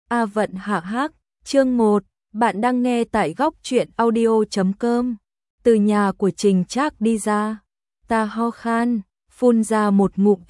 A Vận Hạ Hác, chương 1, bạn đang nghe tại góc truyện audio.com. Từ nhà của Trình Trác đi ra, ta ho khan, phun ra một ngụm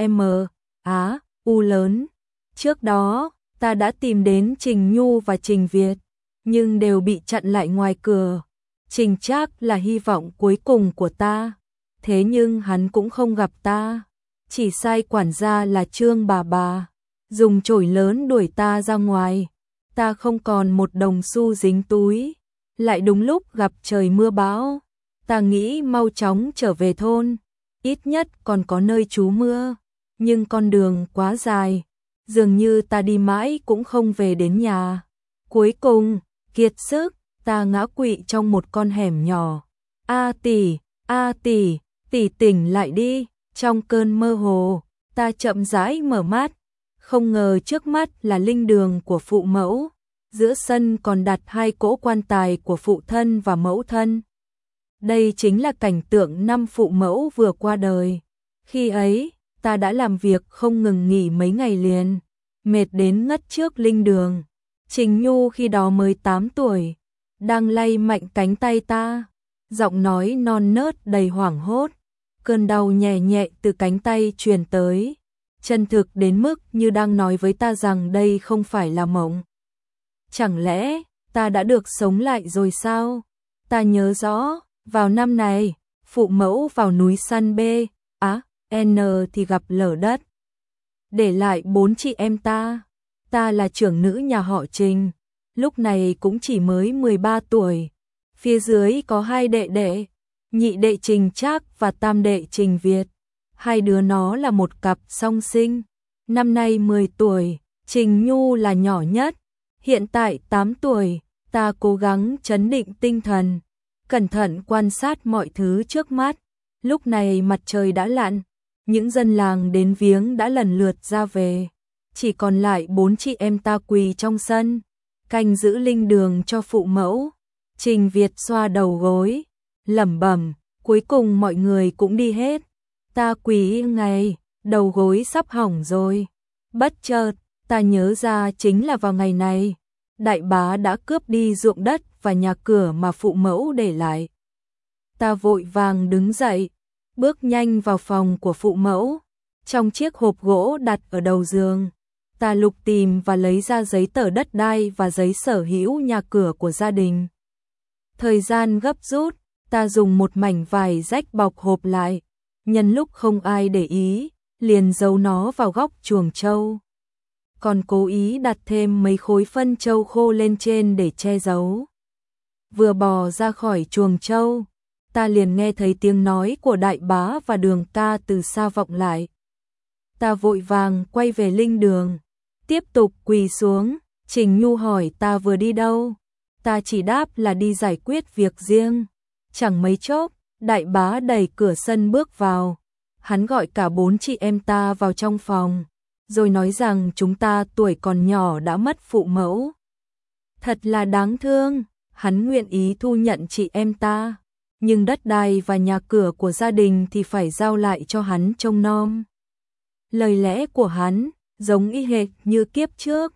U lớn. Trước đó, ta đã tìm đến Trình Nhu và Trình Việt, nhưng đều bị chặn lại ngoài cửa. Trình Trác là hy vọng cuối cùng của ta, thế nhưng hắn cũng không gặp ta. Chỉ sai quản gia là Trương bà, dùng chổi lớn đuổi ta ra ngoài. Ta không còn một đồng xu dính túi, lại đúng lúc gặp trời mưa bão. Ta nghĩ mau chóng trở về thôn, ít nhất còn có nơi trú mưa, nhưng con đường quá dài, dường như ta đi mãi cũng không về đến nhà. Cuối cùng, kiệt sức, ta ngã quỵ trong một con hẻm nhỏ. A tỷ, tỷ tỉnh lại đi. Trong cơn mơ hồ, ta chậm rãi mở mắt, không ngờ trước mắt là linh đường của phụ mẫu, giữa sân còn đặt hai cỗ quan tài của phụ thân và mẫu thân. Đây chính là cảnh tượng năm phụ mẫu vừa qua đời. Khi ấy, ta đã làm việc không ngừng nghỉ mấy ngày liền, mệt đến ngất trước linh đường. Trình Nhu khi đó mới 8 tuổi, đang lay mạnh cánh tay ta, giọng nói non nớt đầy hoảng hốt. Cơn đau nhẹ nhẹ từ cánh tay truyền tới, chân thực đến mức như đang nói với ta rằng đây không phải là mộng. Chẳng lẽ ta đã được sống lại rồi sao? Ta nhớ rõ, vào năm này, phụ mẫu vào núi săn N thì gặp lở đất, để lại 4 chị em ta. Ta là trưởng nữ nhà họ Trình, lúc này cũng chỉ mới 13 tuổi. Phía dưới có hai đệ đệ, nhị đệ Trình Trác và tam đệ Trình Việt. Hai đứa nó là một cặp song sinh. Năm nay 10 tuổi, Trình Nhu là nhỏ nhất, hiện tại 8 tuổi. Ta cố gắng trấn định tinh thần, cẩn thận quan sát mọi thứ trước mắt. Lúc này mặt trời đã lặn, những dân làng đến viếng đã lần lượt ra về. Chỉ còn lại 4 chị em ta quỳ trong sân, canh giữ linh đường cho phụ mẫu. Trình Việt xoa đầu gối, lẩm bẩm, cuối cùng mọi người cũng đi hết. Ta quỳ ngày, đầu gối sắp hỏng rồi. Bất chợt, ta nhớ ra chính là vào ngày này, đại bá đã cướp đi ruộng đất và nhà cửa mà phụ mẫu để lại. Ta vội vàng đứng dậy, bước nhanh vào phòng của phụ mẫu. Trong chiếc hộp gỗ đặt ở đầu giường, ta lục tìm và lấy ra giấy tờ đất đai và giấy sở hữu nhà cửa của gia đình. Thời gian gấp rút, ta dùng một mảnh vải rách bọc hộp lại, nhân lúc không ai để ý, liền giấu nó vào góc chuồng trâu. Còn cố ý đặt thêm mấy khối phân trâu khô lên trên để che giấu. Vừa bò ra khỏi chuồng trâu, ta liền nghe thấy tiếng nói của đại bá và Đường ca từ xa vọng lại. Ta vội vàng quay về linh đường, tiếp tục quỳ xuống. Trình Nhu hỏi ta vừa đi đâu. Ta chỉ đáp là đi giải quyết việc riêng. Chẳng mấy chốc, đại bá đẩy cửa sân bước vào. Hắn gọi cả 4 chị em ta vào trong phòng, rồi nói rằng chúng ta tuổi còn nhỏ đã mất phụ mẫu. Thật là đáng thương, hắn nguyện ý thu nhận chị em ta, nhưng đất đai và nhà cửa của gia đình thì phải giao lại cho hắn trông nom. Lời lẽ của hắn giống y hệt như kiếp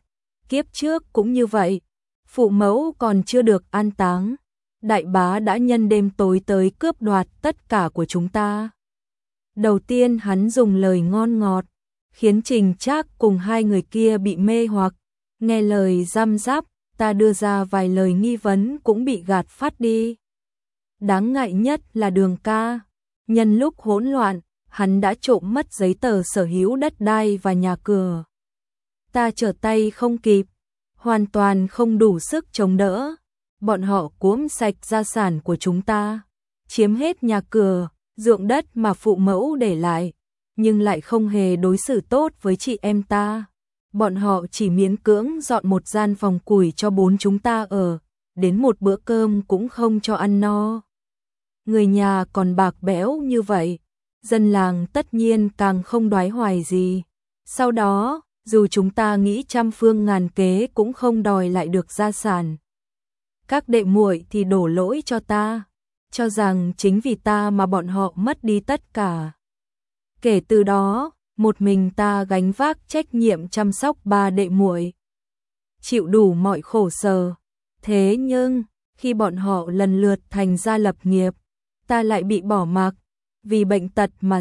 trước cũng như vậy. Phụ mẫu còn chưa được an táng, đại bá đã nhân đêm tối tới cướp đoạt tất cả của chúng ta. Đầu tiên hắn dùng lời ngon ngọt, khiến Trình Trác cùng hai người kia bị mê hoặc, nghe lời răm rắp. Ta đưa ra vài lời nghi vấn cũng bị gạt phát đi. Đáng ngại nhất là Đường ca, nhân lúc hỗn loạn, hắn đã trộm mất giấy tờ sở hữu đất đai và nhà cửa. Ta trở tay không kịp, hoàn toàn không đủ sức chống đỡ. Bọn họ cuỗm sạch gia sản của chúng ta, chiếm hết nhà cửa, ruộng đất mà phụ mẫu để lại, nhưng lại không hề đối xử tốt với chị em ta. Bọn họ chỉ miễn cưỡng dọn một gian phòng củi cho 4 chúng ta ở, đến một bữa cơm cũng không cho ăn no. Người nhà còn bạc bẽo như vậy, dân làng tất nhiên càng không đoái hoài gì. Sau đó, dù chúng ta nghĩ trăm phương ngàn kế cũng không đòi lại được gia sản. Các đệ muội thì đổ lỗi cho ta, cho rằng chính vì ta mà bọn họ mất đi tất cả. Kể từ đó, một mình ta gánh vác trách nhiệm chăm sóc 3 đệ muội. chịu đủ mọi khổ sở. Thế nhưng, khi bọn họ lần lượt thành ra lập nghiệp, ta lại bị bỏ mặc, vì bệnh tật mà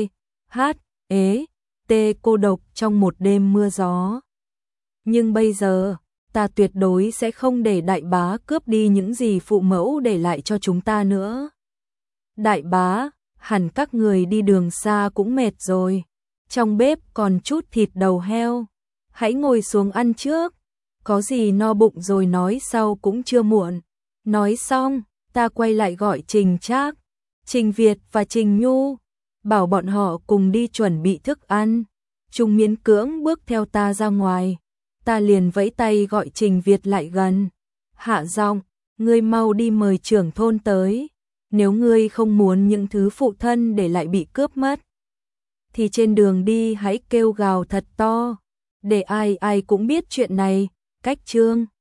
T cô độc trong một đêm mưa gió. Nhưng bây giờ, ta tuyệt đối sẽ không để đại bá cướp đi những gì phụ mẫu để lại cho chúng ta nữa. Đại bá, hẳn các người đi đường xa cũng mệt rồi. Trong bếp còn chút thịt đầu heo. Hãy ngồi xuống ăn trước. Có gì no bụng rồi nói sau cũng chưa muộn. Nói xong, ta quay lại gọi Trình Trác, Trình Việt và Trình Nhu, bảo bọn họ cùng đi chuẩn bị thức ăn. Chúng miễn cưỡng bước theo ta ra ngoài. Ta liền vẫy tay gọi Trình Việt lại gần. Hạ giọng, ngươi mau đi mời trưởng thôn tới. Nếu ngươi không muốn những thứ phụ thân để lại bị cướp mất, thì trên đường đi hãy kêu gào thật to, để ai ai cũng biết chuyện này. Cách chương